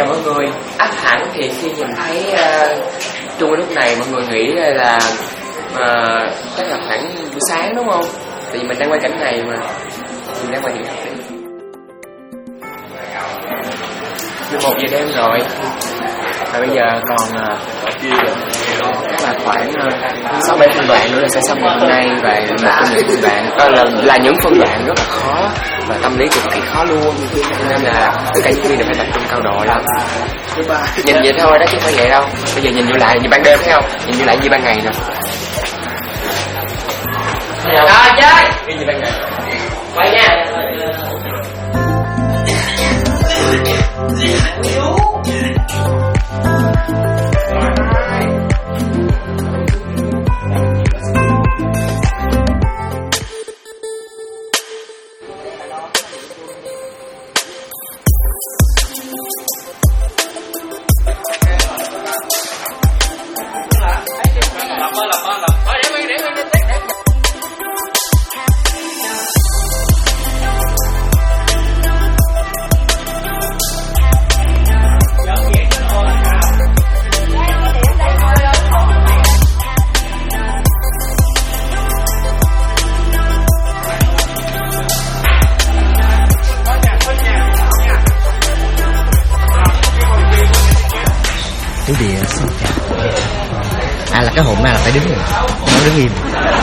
Chào mọi người. Ắt hẳn thì khi nhìn thấy Trung lúc này mọi người nghĩ là chắc là khoảng buổi sáng đúng không? Tại vì mình đang quay cảnh này mà. Mình đang quay điện thoại. 11 giờ đêm rồi. Và bây giờ còn chắc là khoảng 6-7 phân đoạn nữa là sẽ xong ngày hôm nay. Và những phân đoạn là những phân đoạn rất là khó và tâm lý cực kỳ khó luôn, nên là tất cả những viên đều phải tập trung cao độ lắm. Nhìn vậy thôi đó chứ không phải vậy đâu. Bây giờ nhìn vô lại như ban đêm thấy không, nhìn vô lại như ban ngày nè. Rồi chơi như ban ngày. Quay nha. Chú Địa xin chào. Là cái hồn này là phải đứng rồi, nó đứng im.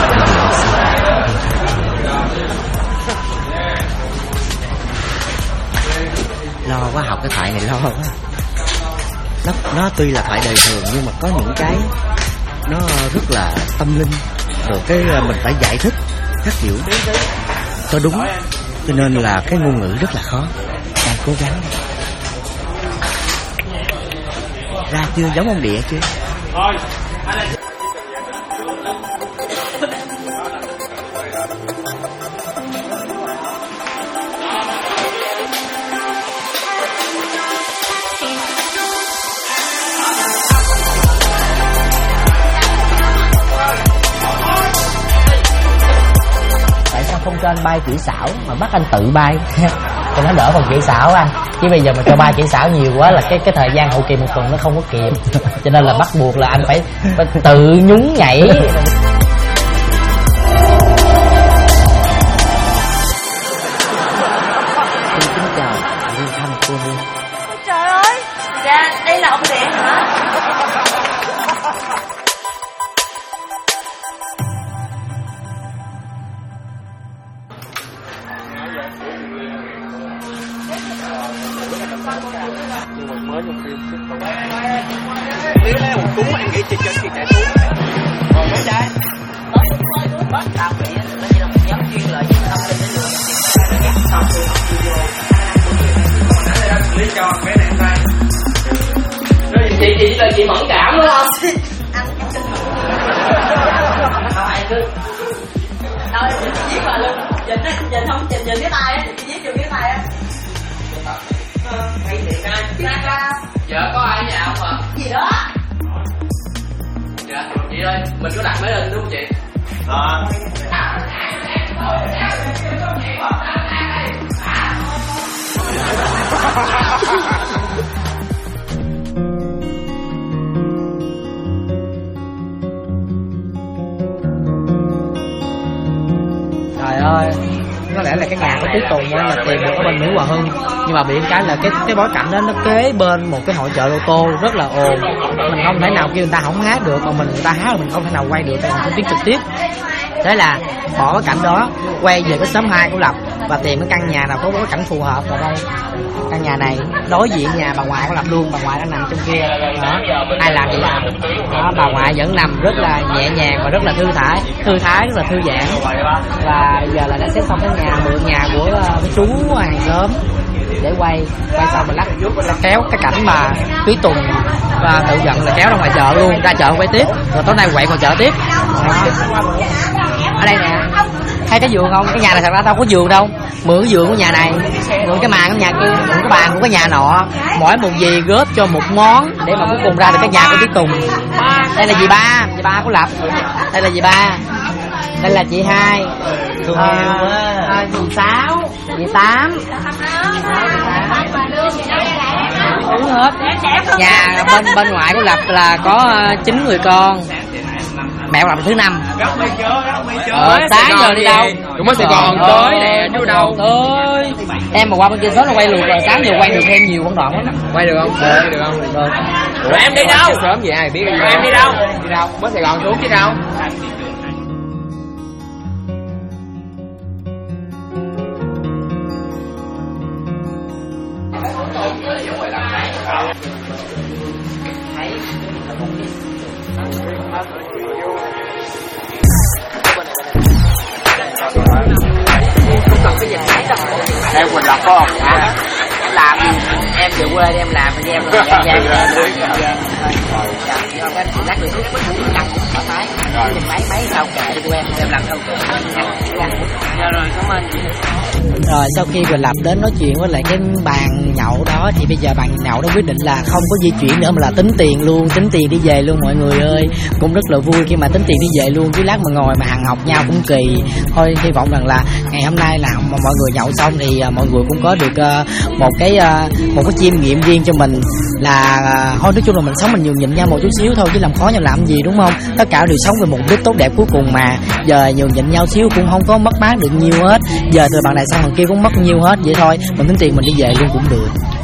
Lo quá, học cái thoại này lo quá. Nó tuy là thoại đời thường nhưng mà có những cái nó rất là tâm linh, rồi cái mình phải giải thích các kiểu cho đúng, cho nên là cái ngôn ngữ rất là khó. Đang cố gắng. Ra chưa, giống ông Địa chưa? Tại sao không cho anh bay kỹ xảo mà bắt anh tự bay cho nó đỡ phần kỹ xảo anh? Chứ bây giờ mà cho bay kỹ xảo nhiều quá là cái thời gian hậu kỳ một tuần nó không có kịp, cho nên là bắt buộc là anh phải tự nhún nhảy. Xin chào Liên Thanh cô Liên. Trời ơi, dạ đây là ông Địa hả? Mới trong phim chứ không. Nếu lấy một cú anh nghĩ chơi khi chạy xuống. Còn mấy trai Bắt tao nghĩ nó chỉ là một nhóm chuyên lợi cho tâm linh đến đường. lý cho mấy này tay. Rồi chị là chị mẫn cảm đúng không? Không ai cứ Đâu chị viết vào luôn. Nhìn không nhìn cái tay á, chị viết vô cái tay á. hay thiệt anh. Giờ có ai ở nhà không ạ? Gì đó? Dạ, chị ơi, mình có đặt máy lên đúng không chị? Trời ơi, có lẽ là cái nhà của Tí Tùng là tìm được ở bên Mỹ Hòa Hưng, nhưng mà bị cái là cái bối cảnh đó nó kế bên một cái hội chợ ô tô rất là ồn, mình không thể nào kêu người ta không hát được, còn người ta hát là mình không thể nào quay được, tại mình không biết trực tiếp. Thế là bỏ cái cảnh đó, quay về cái xóm 2 của Lập và tìm cái căn nhà nào có bối cảnh phù hợp. Vào đây căn nhà này đối diện nhà bà ngoại của Lập luôn, bà ngoại đang nằm trong kia đó, ai làm gì làm đó, bà ngoại vẫn nằm rất là nhẹ nhàng và rất là thư thái, rất là thư giãn. Và bây giờ là đã xếp xong cái nhà, mượn nhà của cái chú hàng xóm để quay xong mình lắc kéo cái cảnh mà Tí Tùng và tự giận là kéo ra ngoài chợ luôn, ra chợ quay tiếp, rồi tối nay quậy ngoài chợ tiếp đó. Ở đây nè, thấy cái giường không? Cái nhà này thật ra tao có giường đâu, mượn cái giường của nhà này, mượn cái màn của nhà kia, mượn cái bàn của cái nhà nọ, mỗi một gì góp cho một món để mà cuối cùng ra được cái nhà của Tí Tùng. Đây là dì ba của Lập, đây là dì ba, đây là chị Hai, dì Sáu, dì Tám. hết. Nhà bên ngoại của Lập là có 9 người con. Mẹ Lập là thứ 5. Sáng giờ đi đâu? Cũng mới Sài Gòn tới nè, chứ đâu. Tới. Em mà qua bên kia sớm là quay luôn rồi, sáng giờ quay được thêm nhiều con đoạn lắm. Quay được không? Quay được không? Được. Ủa, em đi đâu? Sớm vậy ai biết em đi đâu? Đi đâu? Mới Sài Gòn xuống chứ đâu. Em Quỳnh Lập có không? Em làm em về quê em làm cho em rồi em lát được lăn thoải mái máy sao kệ của em làm sao kệ. Rồi cảm ơn. Rồi sau khi Quỳnh Lập đến nói chuyện với lại cái bàn nhậu đó thì bây giờ bàn nhậu đó quyết định là không có di chuyển nữa mà là tính tiền luôn, tính tiền đi về luôn mọi người ơi. Cũng rất là vui khi mà tính tiền đi về luôn, chứ lát mà ngồi mà hàng học nhau cũng kỳ. Thôi hy vọng rằng là ngày hôm nay là mọi người nhậu xong thì mọi người cũng có được một cái chiêm nghiệm riêng cho mình là thôi nói chung là mình sống mình nhường nhịn nhau một chút xíu thôi chứ làm khó nhau làm gì, đúng không? Tất cả đều sống về mục đích tốt đẹp cuối cùng mà. Giờ nhường nhịn nhau xíu cũng không có mất mát được nhiều hết. Giờ từ bạn này sang bạn kia cũng mất nhiều hết, vậy thôi mình tính tiền mình đi về luôn cũng được.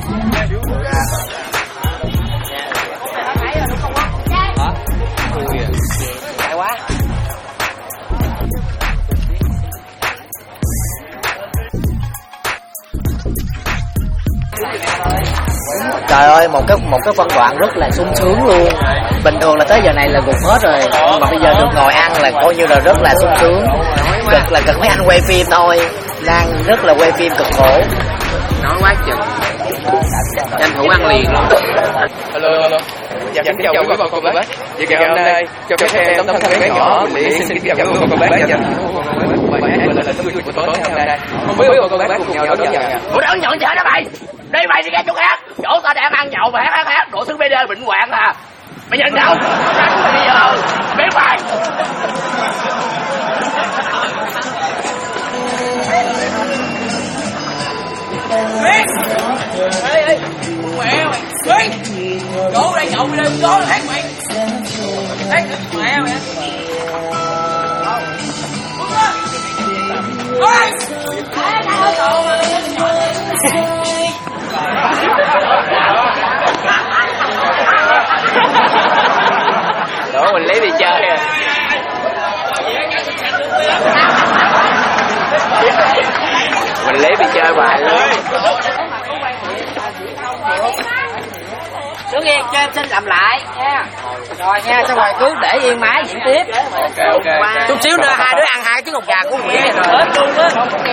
Trời ơi, một cái phân đoạn rất là sung sướng luôn. Bình thường là tới giờ này là gục hết rồi, nhưng mà bây giờ được ngồi ăn là coi như là rất là sung sướng. Cực là cực mấy anh quay phim thôi, đang rất là quay phim cực khổ. Nói quá chừng. Tranh thủ ăn liền luôn. Hello. Dạ, kính chào quý bà cô bác. Vậy ngày hôm nay cho phép em tấm thân bé nhỏ để xin kính chào quý bà cô bác nha. Bài hát là tấm gương của tối ngày hôm nay. Không biết bà cô bác cùng nhau đón nhận nha. Ủa đón nhận gì hết đó mày? Đi mày đi ra chỗ khác. Chỗ tao đang ăn nhậu mà hát đổ xuống BD bệnh hoạn à. Mày nhận đâu? Bây giờ biết mày. Ê, mẹ mày. Chỗ đây nhậu đi, chỗ hát mày. Hát mẹ mày. Đổ mình lấy đi chơi à. Mình lấy đi chơi bài luôn. Chú nghe cho em xin làm lại nha. Rồi nha, xong rồi cứ để yên máy diễn tiếp. Ok. Chút xíu nữa hai đứa ăn hai trứng hột gà của Nguyễn rồi. Hết luôn á.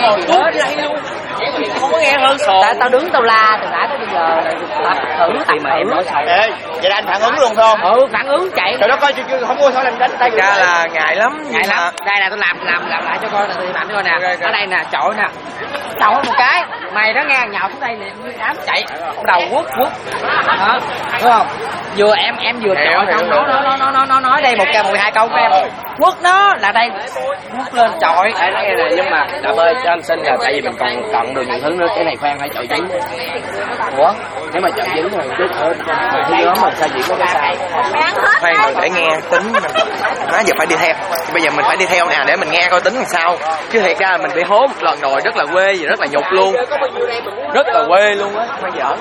Không có nghe hơn sồn. Tại tao đứng tao la từ nãy tới bây giờ tập thử mà em nói sai. Ê, vậy là anh phản ứng luôn không? Ừ, phản ứng chạy. Trời đất ơi, không mua sao làm đánh tay. Ra là ngại lắm. Ngại lắm. Đây là tôi làm lại cho coi, là tôi làm cho coi nè. Ở đây nè, chọi nè. Chọi một cái. Mày đó nghe nhào xuống đây liền nguyên đám chạy. Đầu quất. Đó. Đúng không? Vừa em vừa chọi xong nó nói đây một câu 12 câu của em. Quất nó là đây. Quất lên chọi. Nói nghe nè, nhưng mà Đạp ơi cho anh xin là tại vì mình còn cộng được những thứ nữa, cái này khoan phải chọi dính. Ủa? Nếu mà chọi dính rồi cứ thở thứ nhóm mà sao chỉ có cái sai. Khoan rồi để nghe tính. Nói giờ phải đi theo. Bây giờ mình phải đi theo nè để mình nghe coi tính làm sao. Chứ thiệt ra mình bị hố một lần rồi rất là quê và rất là nhục luôn. Rất là quê luôn á, không giỡn.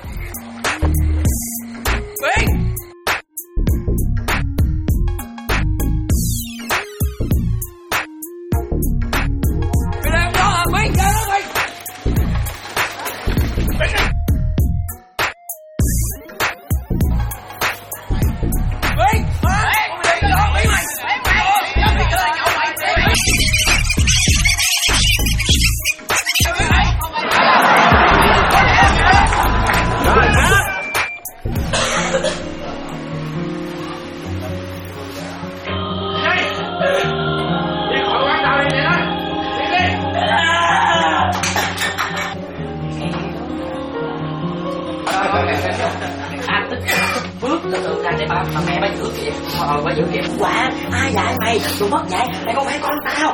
Bước từ từ ra để bà mẹ bà giữ kìa. Bà giữ kìa. Quả ai dạy mày? Tụi mất dạy. Mày không phải con tao.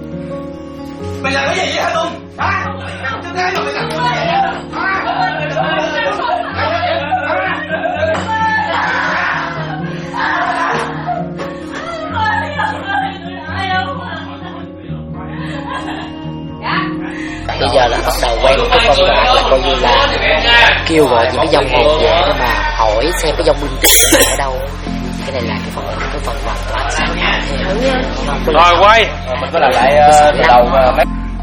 Mày làm cái gì vậy hả Tùng? Hả? Mày làm cái gì vậy? Hả? phân đoạn là coi như là kêu gọi những cái dòng hồn về để mà hỏi xem cái dòng binh tích ở đâu. Cái này là cái phần hoàn toàn sáng tạo thêm. Rồi quay mình có làm lại từ đầu mấy.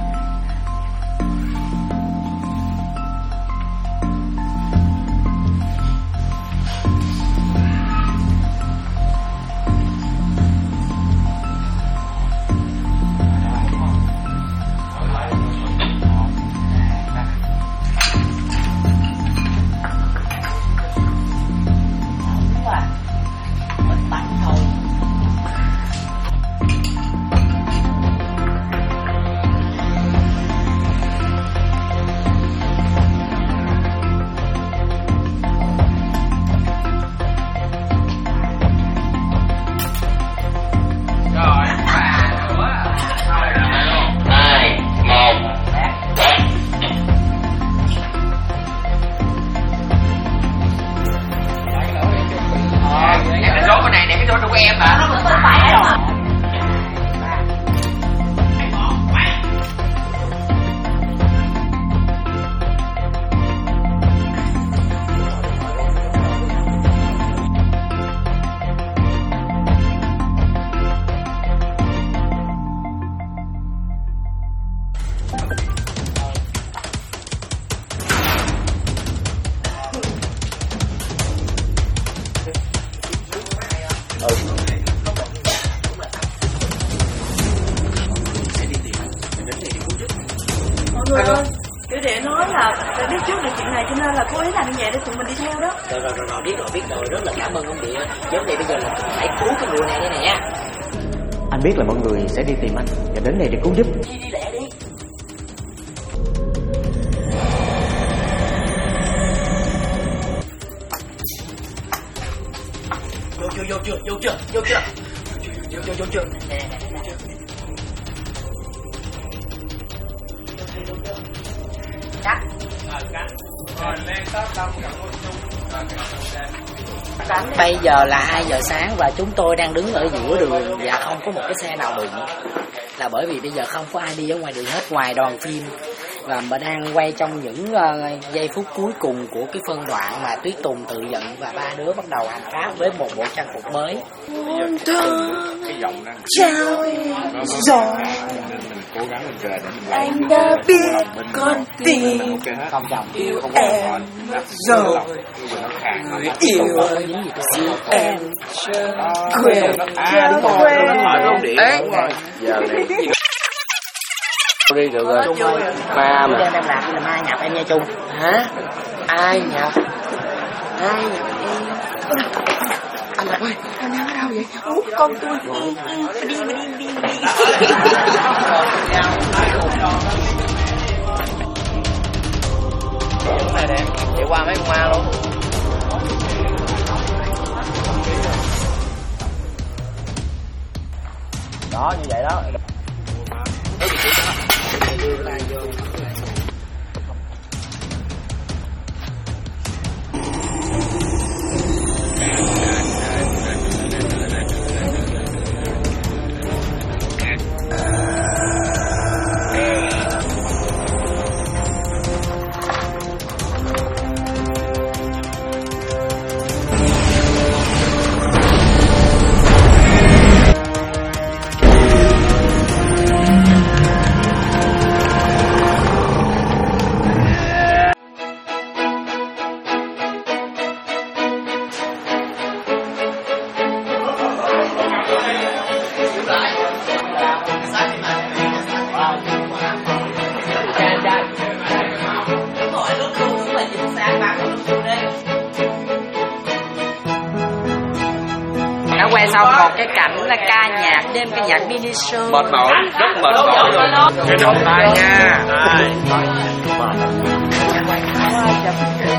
Mọi người ơi, kiểu đệ nói là biết trước được chuyện này cho nên là cô ấy làm như vậy để tụi mình đi theo đó. Rồi, biết rồi, rất là cảm ơn ông Địa. Vấn đề bây giờ là phải cứu cái người này đây nè. Anh biết là mọi người sẽ đi tìm anh và đến đây để cứu giúp. Đi lẹ đi. Vô chưa. Nè. Cắt. Bây giờ là 2 giờ sáng và chúng tôi đang đứng ở giữa đường và không có một cái xe nào đụng. Là bởi vì bây giờ không có ai đi ở ngoài đường hết ngoài đoàn phim. Và mà đang quay trong những giây phút cuối cùng của cái phân đoạn mà Tuyết Tùng tự giận và ba đứa bắt đầu hành pháp với một bộ trang phục mới. Cái giọng đang Rồi anh đã biết con tim Không chồng yêu em rồi, người yêu em quên Đi được rồi. Ma mà. Em làm là ma nhập em nha Trung. Hả? Ai nhập? Ai nhập em? Anh Lạc ơi, anh đang ở đâu vậy? con tôi đi. này đẹp, chạy qua mấy con ma luôn. Đó như vậy đó. Đã quay xong một cái cảnh là ca nhạc, đêm ca nhạc mini show. Mệt mỏi, rất mệt mỏi luôn. Cái đầu tay nha.